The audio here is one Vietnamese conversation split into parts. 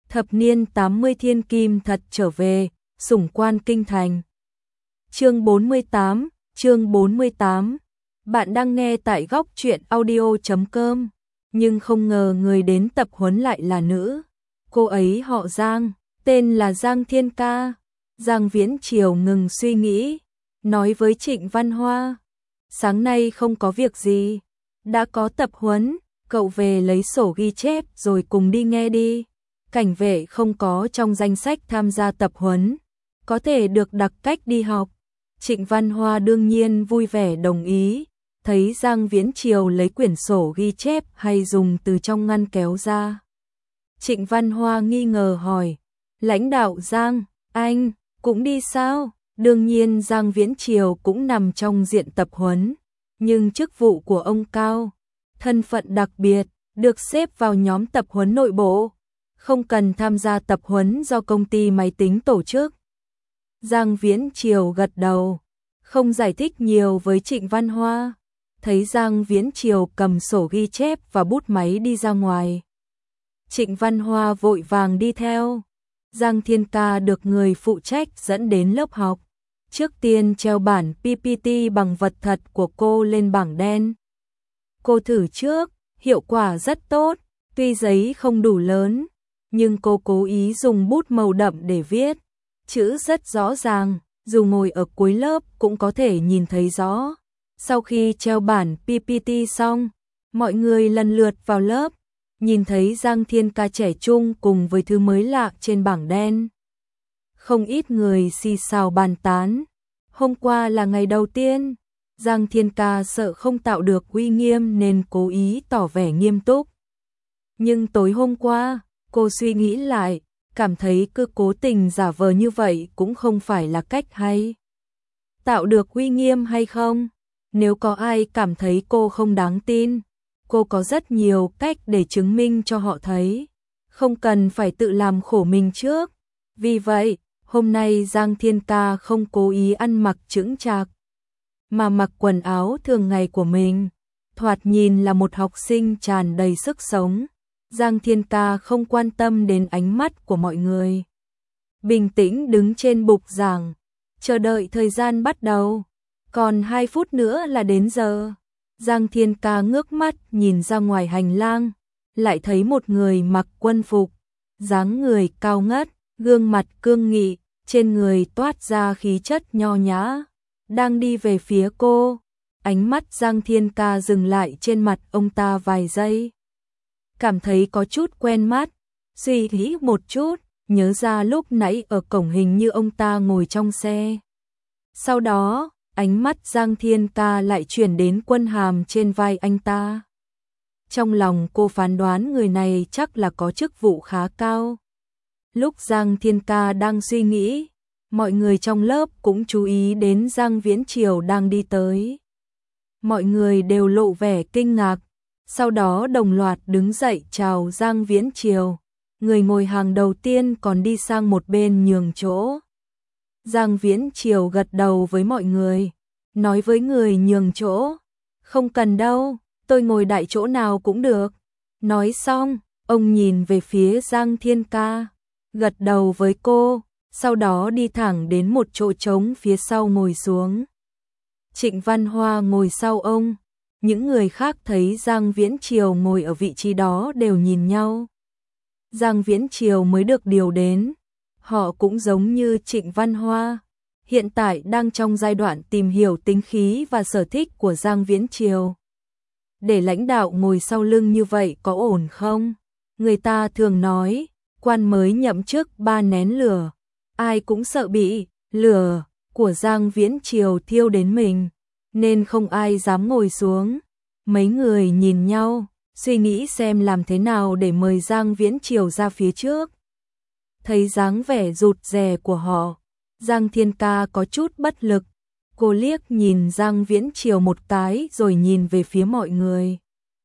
Thập niên 80 thiên kim thật trở về, sủng quan kinh thành. Chương 48. Bạn đang nghe tại góc truyện audio.com. Nhưng không ngờ người đến tập huấn lại là nữ. Cô ấy họ Giang, tên là Giang Thiên Ca. Giang Viễn Triều ngừng suy nghĩ, nói với Trịnh Văn Hoa. Sáng nay không có việc gì, đã có tập huấn, cậu về lấy sổ ghi chép rồi cùng đi nghe đi. Cảnh vệ không có trong danh sách tham gia tập huấn, có thể được đặc cách đi học. Trịnh Văn Hoa đương nhiên vui vẻ đồng ý, thấy Giang Viễn Triều lấy quyển sổ ghi chép hay dùng từ trong ngăn kéo ra. Trịnh Văn Hoa nghi ngờ hỏi, lãnh đạo Giang, anh cũng đi sao? Đương nhiên Giang Viễn Triều cũng nằm trong diện tập huấn, nhưng chức vụ của ông cao, thân phận đặc biệt, được xếp vào nhóm tập huấn nội bộ, không cần tham gia tập huấn do công ty máy tính tổ chức. Giang Viễn Triều gật đầu, không giải thích nhiều với Trịnh Văn Hoa, thấy Giang Viễn Triều cầm sổ ghi chép và bút máy đi ra ngoài. Trịnh Văn Hoa vội vàng đi theo. Giang Thiên Ca được người phụ trách dẫn đến lớp học. Trước tiên treo bản PPT bằng vật thật của cô lên bảng đen. Cô thử trước, hiệu quả rất tốt, tuy giấy không đủ lớn, nhưng cô cố ý dùng bút màu đậm để viết. Chữ rất rõ ràng, dù ngồi ở cuối lớp cũng có thể nhìn thấy rõ. Sau khi treo bản PPT xong, mọi người lần lượt vào lớp, nhìn thấy Giang Thiên Ca trẻ trung cùng với thứ mới lạ trên bảng đen. Không ít người xì xào bàn tán. Hôm qua là ngày đầu tiên, Giang Thiên Ca sợ không tạo được uy nghiêm nên cố ý tỏ vẻ nghiêm túc. Nhưng tối hôm qua, cô suy nghĩ lại, cảm thấy cứ cố tình giả vờ như vậy cũng không phải là cách hay. Tạo được uy nghiêm hay không? Nếu có ai cảm thấy cô không đáng tin, cô có rất nhiều cách để chứng minh cho họ thấy. Không cần phải tự làm khổ mình trước. Vì vậy, hôm nay Giang Thiên Ca không cố ý ăn mặc chững chạc, mà mặc quần áo thường ngày của mình. Thoạt nhìn là một học sinh tràn đầy sức sống. Giang Thiên Ca không quan tâm đến ánh mắt của mọi người. Bình tĩnh đứng trên bục giảng, chờ đợi thời gian bắt đầu. Còn 2 phút nữa là đến giờ. Giang Thiên Ca ngước mắt nhìn ra ngoài hành lang, lại thấy một người mặc quân phục, dáng người cao ngất, gương mặt cương nghị, trên người toát ra khí chất nho nhã, đang đi về phía cô. Ánh mắt Giang Thiên Ca dừng lại trên mặt ông ta vài giây. Cảm thấy có chút quen mắt, suy nghĩ một chút, nhớ ra lúc nãy ở cổng hình như ông ta ngồi trong xe. Sau đó, ánh mắt Giang Thiên Ca lại chuyển đến quân hàm trên vai anh ta. Trong lòng cô phán đoán người này chắc là có chức vụ khá cao. Lúc Giang Thiên Ca đang suy nghĩ, mọi người trong lớp cũng chú ý đến Giang Viễn Triều đang đi tới. Mọi người đều lộ vẻ kinh ngạc, sau đó đồng loạt đứng dậy chào Giang Viễn Triều. Người ngồi hàng đầu tiên còn đi sang một bên nhường chỗ. Giang Viễn Triều gật đầu với mọi người, nói với người nhường chỗ, không cần đâu, tôi ngồi đại chỗ nào cũng được. Nói xong, ông nhìn về phía Giang Thiên Ca, gật đầu với cô, sau đó đi thẳng đến một chỗ trống phía sau ngồi xuống. Trịnh Văn Hoa ngồi sau ông, những người khác thấy Giang Viễn Triều ngồi ở vị trí đó đều nhìn nhau. Giang Viễn Triều mới được điều đến, họ cũng giống như Trịnh Văn Hoa, hiện tại đang trong giai đoạn tìm hiểu tính khí và sở thích của Giang Viễn Triều. Để lãnh đạo ngồi sau lưng như vậy có ổn không? Người ta thường nói, quan mới nhậm chức 3 nén lửa, ai cũng sợ bị lửa của Giang Viễn Triều thiêu đến mình, nên không ai dám ngồi xuống. Mấy người nhìn nhau, suy nghĩ xem làm thế nào để mời Giang Viễn Triều ra phía trước. Thấy dáng vẻ rụt rè của họ, Giang Thiên Ca có chút bất lực. Cô liếc nhìn Giang Viễn Triều một cái rồi nhìn về phía mọi người.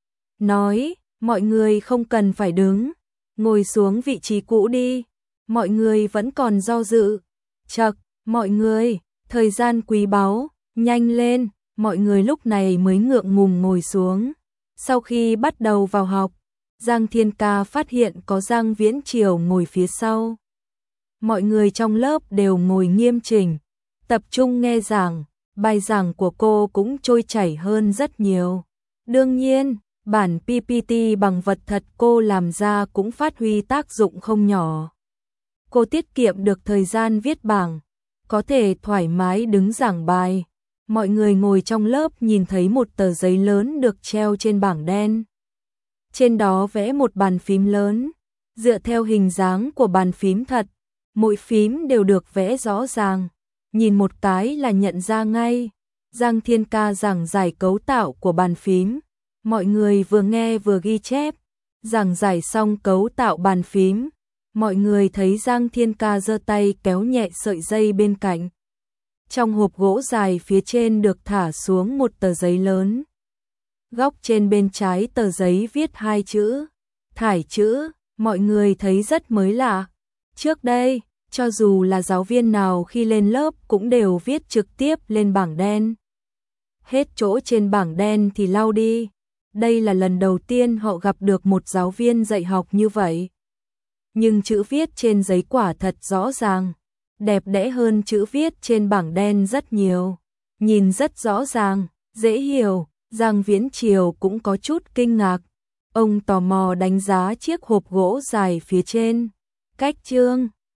Nói, mọi người không cần phải đứng, ngồi xuống vị trí cũ đi. Mọi người vẫn còn do dự. Chậc, mọi người, thời gian quý báu, nhanh lên. Mọi người lúc này mới ngượng ngùng ngồi xuống. Sau khi bắt đầu vào học, Giang Thiên Ca phát hiện có Giang Viễn Triều ngồi phía sau. Mọi người trong lớp đều ngồi nghiêm chỉnh, tập trung nghe giảng, bài giảng của cô cũng trôi chảy hơn rất nhiều. Đương nhiên, bản PPT bằng vật thật cô làm ra cũng phát huy tác dụng không nhỏ. Cô tiết kiệm được thời gian viết bảng, có thể thoải mái đứng giảng bài. Mọi người ngồi trong lớp nhìn thấy một tờ giấy lớn được treo trên bảng đen. Trên đó vẽ một bàn phím lớn, dựa theo hình dáng của bàn phím thật, mỗi phím đều được vẽ rõ ràng, nhìn một cái là nhận ra ngay. Giang Thiên Ca giảng giải cấu tạo của bàn phím, mọi người vừa nghe vừa ghi chép. Giảng giải xong cấu tạo bàn phím, mọi người thấy Giang Thiên Ca giơ tay kéo nhẹ sợi dây bên cạnh. Trong hộp gỗ dài phía trên được thả xuống một tờ giấy lớn. Góc trên bên trái tờ giấy viết hai chữ, thải chữ, mọi người thấy rất mới lạ. Trước đây, cho dù là giáo viên nào khi lên lớp cũng đều viết trực tiếp lên bảng đen. Hết chỗ trên bảng đen thì lau đi. Đây là lần đầu tiên họ gặp được một giáo viên dạy học như vậy. Nhưng chữ viết trên giấy quả thật rõ ràng, đẹp đẽ hơn chữ viết trên bảng đen rất nhiều. Nhìn rất rõ ràng, dễ hiểu. Giang Viễn Triều cũng có chút kinh ngạc. Ông tò mò đánh giá chiếc hộp gỗ dài phía trên. Cách chương